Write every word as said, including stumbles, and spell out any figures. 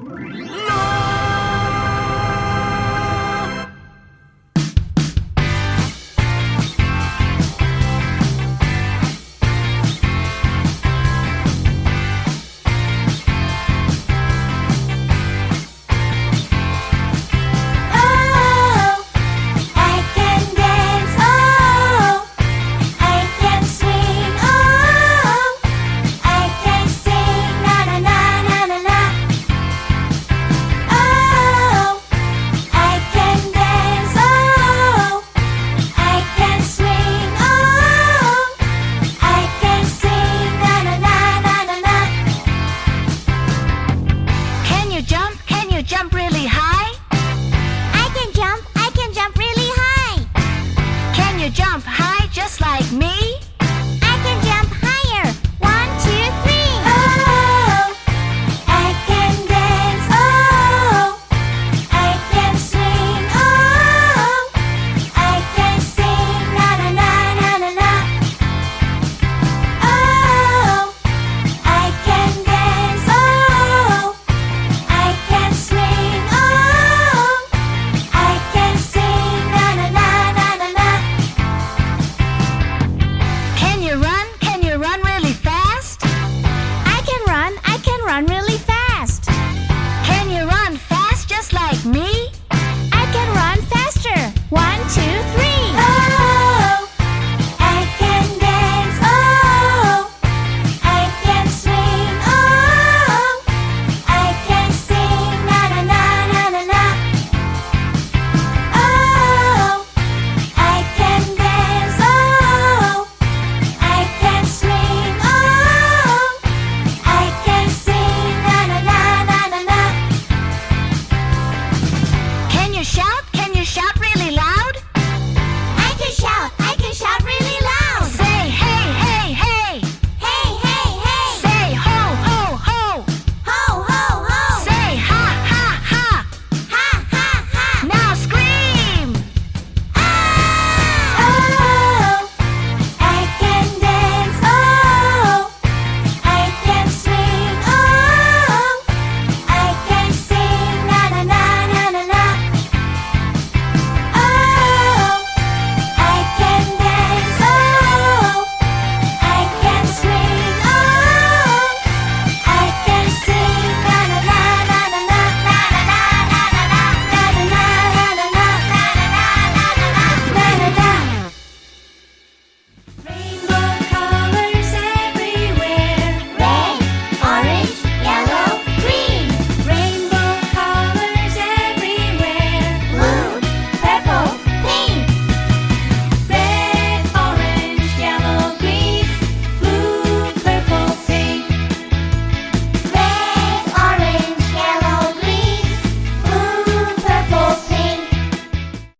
Jump really high? I can jump, I can jump really high. Can you jump high just like me? I can jump higher. One, two, three. Oh, I can dance. Oh, I can swing. Oh, I can sing. Na na na na na na. Oh, I can dance. Oh, I can swing. Oh, I can sing. Na na na na na na. Can you run? Can you run really fast? I can run, I can run really